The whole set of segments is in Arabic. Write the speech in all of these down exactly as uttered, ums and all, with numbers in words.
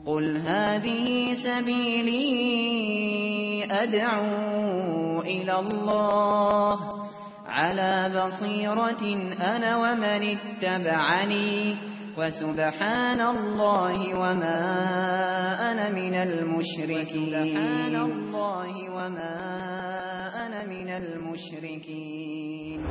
قل هذه سبيلي أدعو إلى الله على بصيرة أنا ومن اتبعني وسبحان الله وما أنا من المشركين سبحان الله وما أنا من المشركين.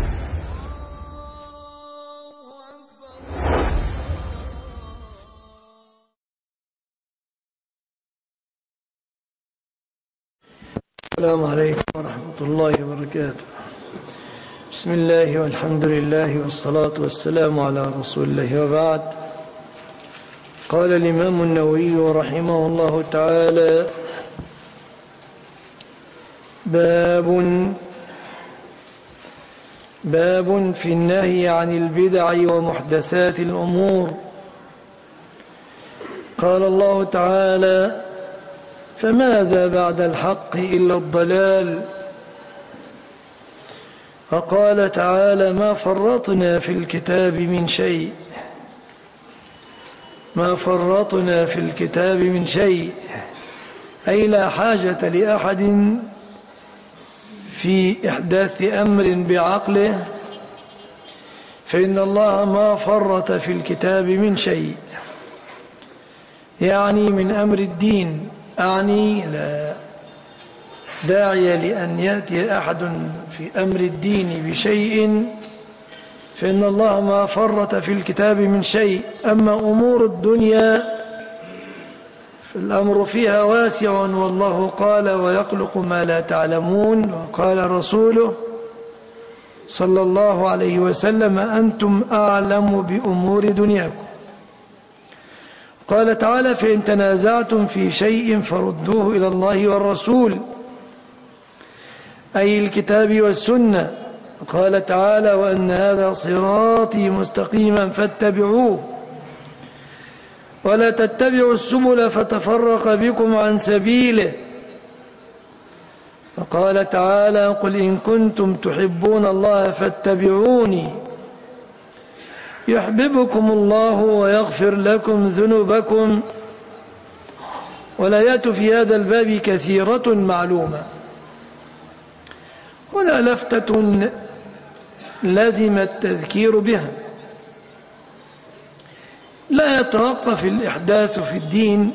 السلام عليكم ورحمة الله وبركاته. بسم الله والحمد لله والصلاة والسلام على رسول الله وبعد. قال الإمام النووي رحمه الله تعالى: باب باب في النهي عن البدع ومحدثات الأمور. قال الله تعالى: فماذا بعد الحق إلا الضلال. وقال تعالى: ما فرطنا في الكتاب من شيء ما فرطنا في الكتاب من شيء أي لا حاجة لأحد في إحداث أمر بعقله، فإن الله ما فرط في الكتاب من شيء، يعني من أمر الدين. أعني لا داعي لأن يأتي أحد في أمر الدين بشيء، فإن الله ما فرط في الكتاب من شيء. أما أمور الدنيا فالأمر فيها واسع، والله قال: ويخلق ما لا تعلمون. وقال رسوله صلى الله عليه وسلم: أنتم أعلم بأمور دنياكم. قال تعالى: فإن تنازعتم في شيء فردوه إلى الله والرسول، أي الكتاب والسنة. قال تعالى: وأن هذا صراطي مستقيما فاتبعوه ولا تتبعوا السبل فتفرق بكم عن سبيله. وقال تعالى: قل إن كنتم تحبون الله فاتبعوني يحببكم الله ويغفر لكم ذنوبكم. والآيات في هذا الباب كثيرة معلومة. هنا لفتة لازم التذكير بها: لا يتوقف الإحداث في الدين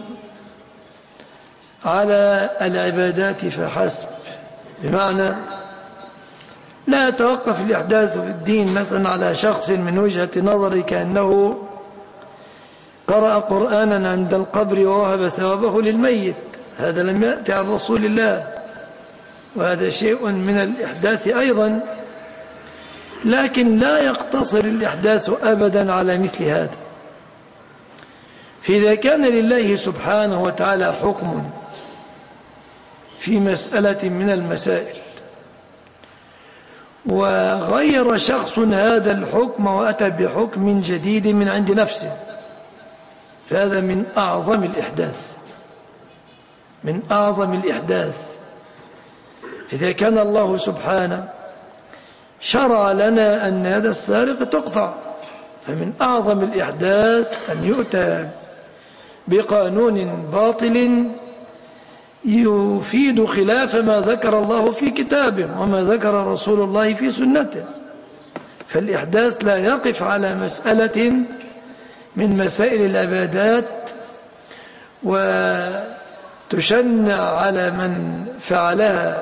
على العبادات فحسب. بمعنى لا يتوقف الإحداث في الدين مثلا على شخص من وجهة نظر كأنه قرأ قرآنا عند القبر ووهب ثوابه للميت. هذا لم يأتي عن رسول الله، وهذا شيء من الإحداث أيضا، لكن لا يقتصر الإحداث أبدا على مثل هذا. فإذا كان لله سبحانه وتعالى حكم في مسألة من المسائل وغير شخص هذا الحكم وأتى بحكم جديد من عند نفسه، فهذا من أعظم الإحداث من أعظم الإحداث. إذا كان الله سبحانه شرع لنا أن هذا السارق تقطع، فمن أعظم الإحداث أن يؤتى بقانون باطل يفيد خلاف ما ذكر الله في كتابه وما ذكر رسول الله في سنته. فالإحداث لا يقف على مسألة من مسائل العبادات وتشنع على من فعلها.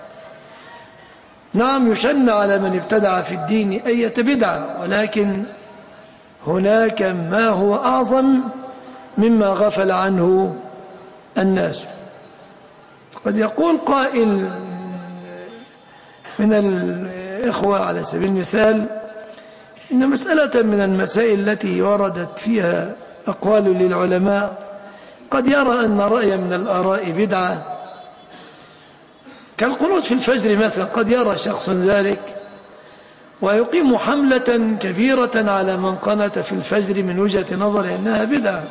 نعم، يشنع على من ابتدع في الدين أي بدعة، ولكن هناك ما هو أعظم مما غفل عنه الناس. قد يقول قائل من الإخوة على سبيل المثال إن مسألة من المسائل التي وردت فيها أقوال للعلماء قد يرى أن رأي من الآراء بدعة، كالقنوت في الفجر مثلا، قد يرى شخص ذلك ويقيم حملة كبيرة على من قنت في الفجر من وجهة نظر أنها بدعة،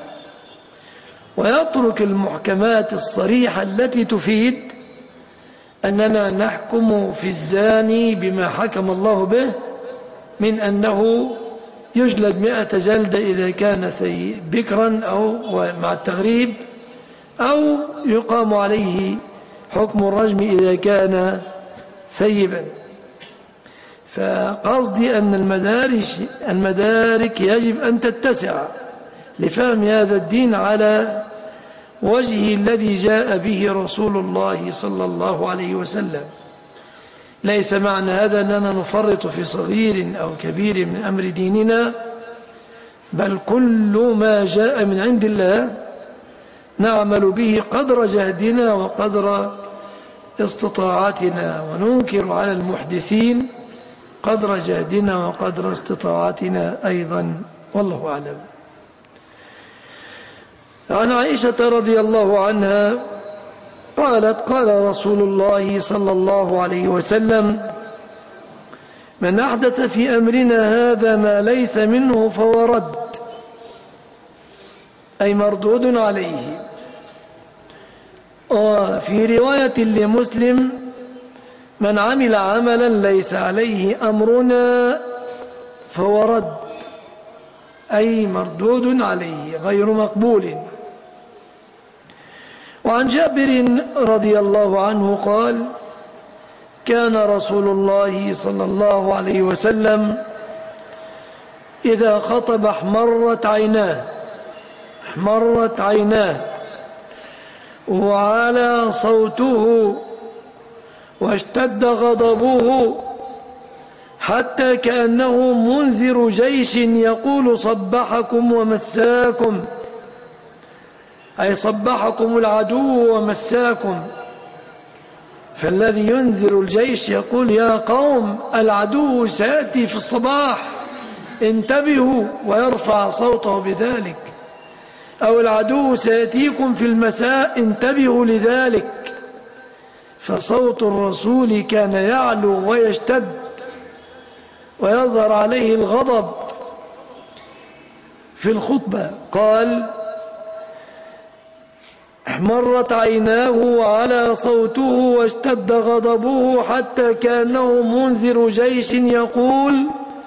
ويترك المحكمات الصريحة التي تفيد أننا نحكم في الزاني بما حكم الله به من أنه يجلد مئة جلدة إذا كان بكرا أو مع التغريب، أو يقام عليه حكم الرجم إذا كان ثيبا. فقصدي أن المدارك, المدارك يجب أن تتسع لفهم هذا الدين على وجهه الذي جاء به رسول الله صلى الله عليه وسلم. ليس معنى هذا أننا نفرط في صغير أو كبير من أمر ديننا، بل كل ما جاء من عند الله نعمل به قدر جهدنا وقدر استطاعتنا، وننكر على المحدثين قدر جهدنا وقدر استطاعتنا أيضا، والله أعلم. عن عائشة رضي الله عنها قالت: قال رسول الله صلى الله عليه وسلم: من أحدث في أمرنا هذا ما ليس منه فهو رد، أي مردود عليه. وفي رواية لمسلم: من عمل عملا ليس عليه أمرنا فهو رد، أي مردود عليه غير مقبول. وعن جابر رضي الله عنه قال: كان رسول الله صلى الله عليه وسلم إذا خطب احمرت عيناه احمرت عيناه وعلى صوته واشتد غضبه حتى كأنه منذر جيش يقول: صبحكم ومساكم، أي صبحكم العدو ومساكم. فالذي ينذر الجيش يقول: يا قوم العدو سيأتي في الصباح انتبهوا، ويرفع صوته بذلك، أو العدو سيأتيكم في المساء انتبهوا لذلك. فصوت الرسول كان يعلو ويشتد ويظهر عليه الغضب في الخطبة. قال: احمرت عيناه وعلى صوته واشتد غضبه حتى كأنه منذر جيش يقول: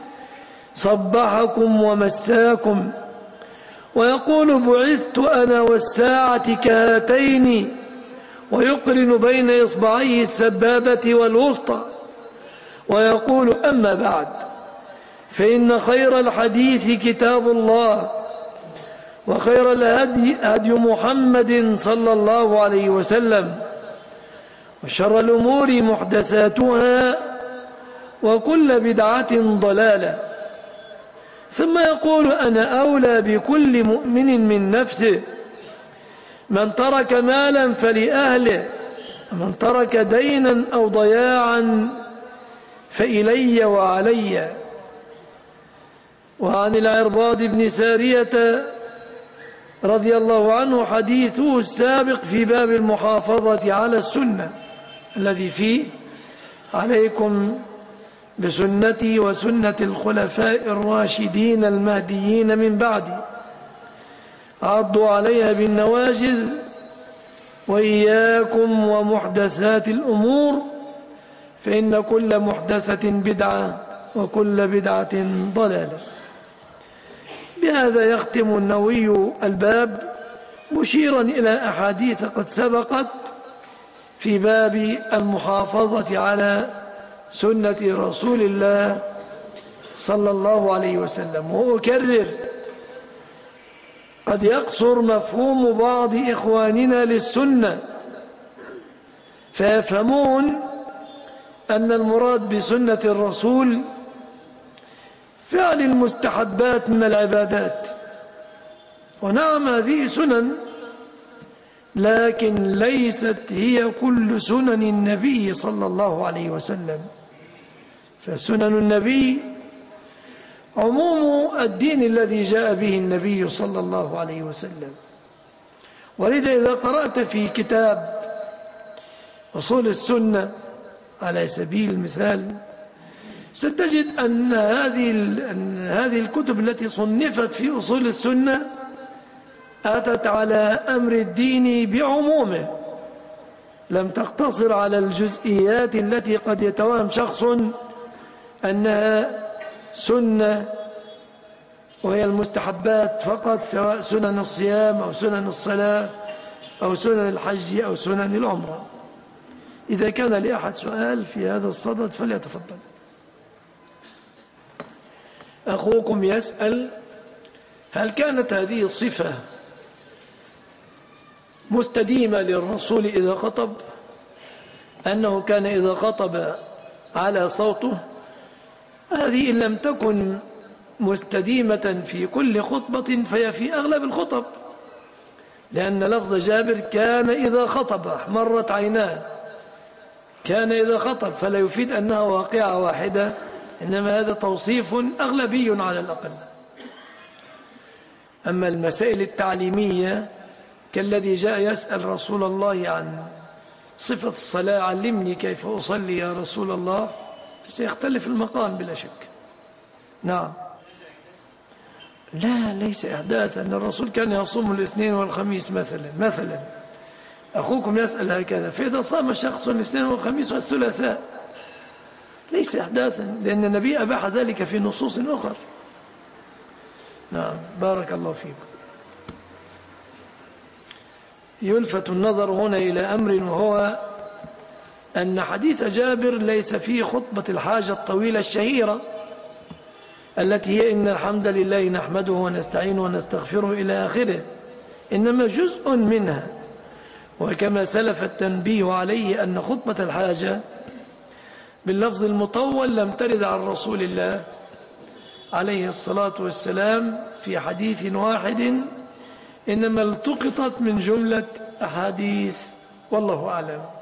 صبحكم ومساكم. ويقول: بعثت أنا والساعة كهاتين، ويقرن بين إصبعيه السبابة والوسطى. ويقول: أما بعد، فإن خير الحديث كتاب الله، وخير الهدي هدي محمد صلى الله عليه وسلم، وشر الأمور محدثاتها، وكل بدعة ضلالة. ثم يقول: أنا أولى بكل مؤمن من نفسه، من ترك مالا فلأهله، ومن ترك دينا أو ضياعا فإلي وعلي. وعن العرباض بن سارية رضي الله عنه حديثه السابق في باب المحافظة على السنة الذي فيه: عليكم بسنتي وسنة الخلفاء الراشدين المهديين من بعدي، عضوا عليها بالنواجذ، وإياكم ومحدثات الأمور، فإن كل محدثة بدعة وكل بدعة ضلالة. بهذا يختم النووي الباب مشيرا إلى أحاديث قد سبقت في باب المحافظة على سنة رسول الله صلى الله عليه وسلم. وأكرر: قد يقصر مفهوم بعض إخواننا للسنة، فيفهمون أن المراد بسنة الرسول فعل المستحبات من العبادات. ونعم هذه سنن، لكن ليست هي كل سنن النبي صلى الله عليه وسلم. فسنن النبي عموم الدين الذي جاء به النبي صلى الله عليه وسلم. ولذا إذا قرأت في كتاب أصول السنة على سبيل المثال، ستجد أن هذه أن هذه الكتب التي صنفت في أصول السنة أتت على أمر الدين بعمومه، لم تقتصر على الجزئيات التي قد يتوهم شخص أنها سنة وهي المستحبات فقط، سواء سنن الصيام أو سنن الصلاة أو سنن الحج أو سنن العمرة. إذا كان لأحد سؤال في هذا الصدد فليتفضل. أخوكم يسأل: هل كانت هذه الصفة مستديمة للرسول إذا خطب، أنه كان إذا خطب على صوته؟ هذه إن لم تكن مستديمة في كل خطبة فهي في أغلب الخطب، لأن لفظ جابر كان إذا خطب احمرت عيناه، كان إذا خطب، فلا يفيد أنها واقعة واحدة، إنما هذا توصيف أغلبي على الأقل. أما المسائل التعليمية كالذي جاء يسأل رسول الله عن صفة الصلاة: علمني كيف أصلي يا رسول الله، سيختلف المقام بلا شك. نعم. لا، ليس إحداثا، أن الرسول كان يصوم الاثنين والخميس مثلا مثلا أخوكم يسأل هكذا، فإذا صام شخص الاثنين والخميس والثلاثاء ليس إحداثا، لأن النبي أباح ذلك في نصوص أخرى. نعم، بارك الله فيكم. يلفت النظر هنا إلى أمر، وهو أن حديث جابر ليس فيه خطبة الحاجة الطويلة الشهيرة التي هي إن الحمد لله نحمده ونستعينه ونستغفره إلى آخره، إنما جزء منها. وكما سلف التنبيه عليه أن خطبة الحاجة باللفظ المطول لم ترد عن رسول الله عليه الصلاة والسلام في حديث واحد، إنما التقطت من جملة أحاديث، والله أعلم.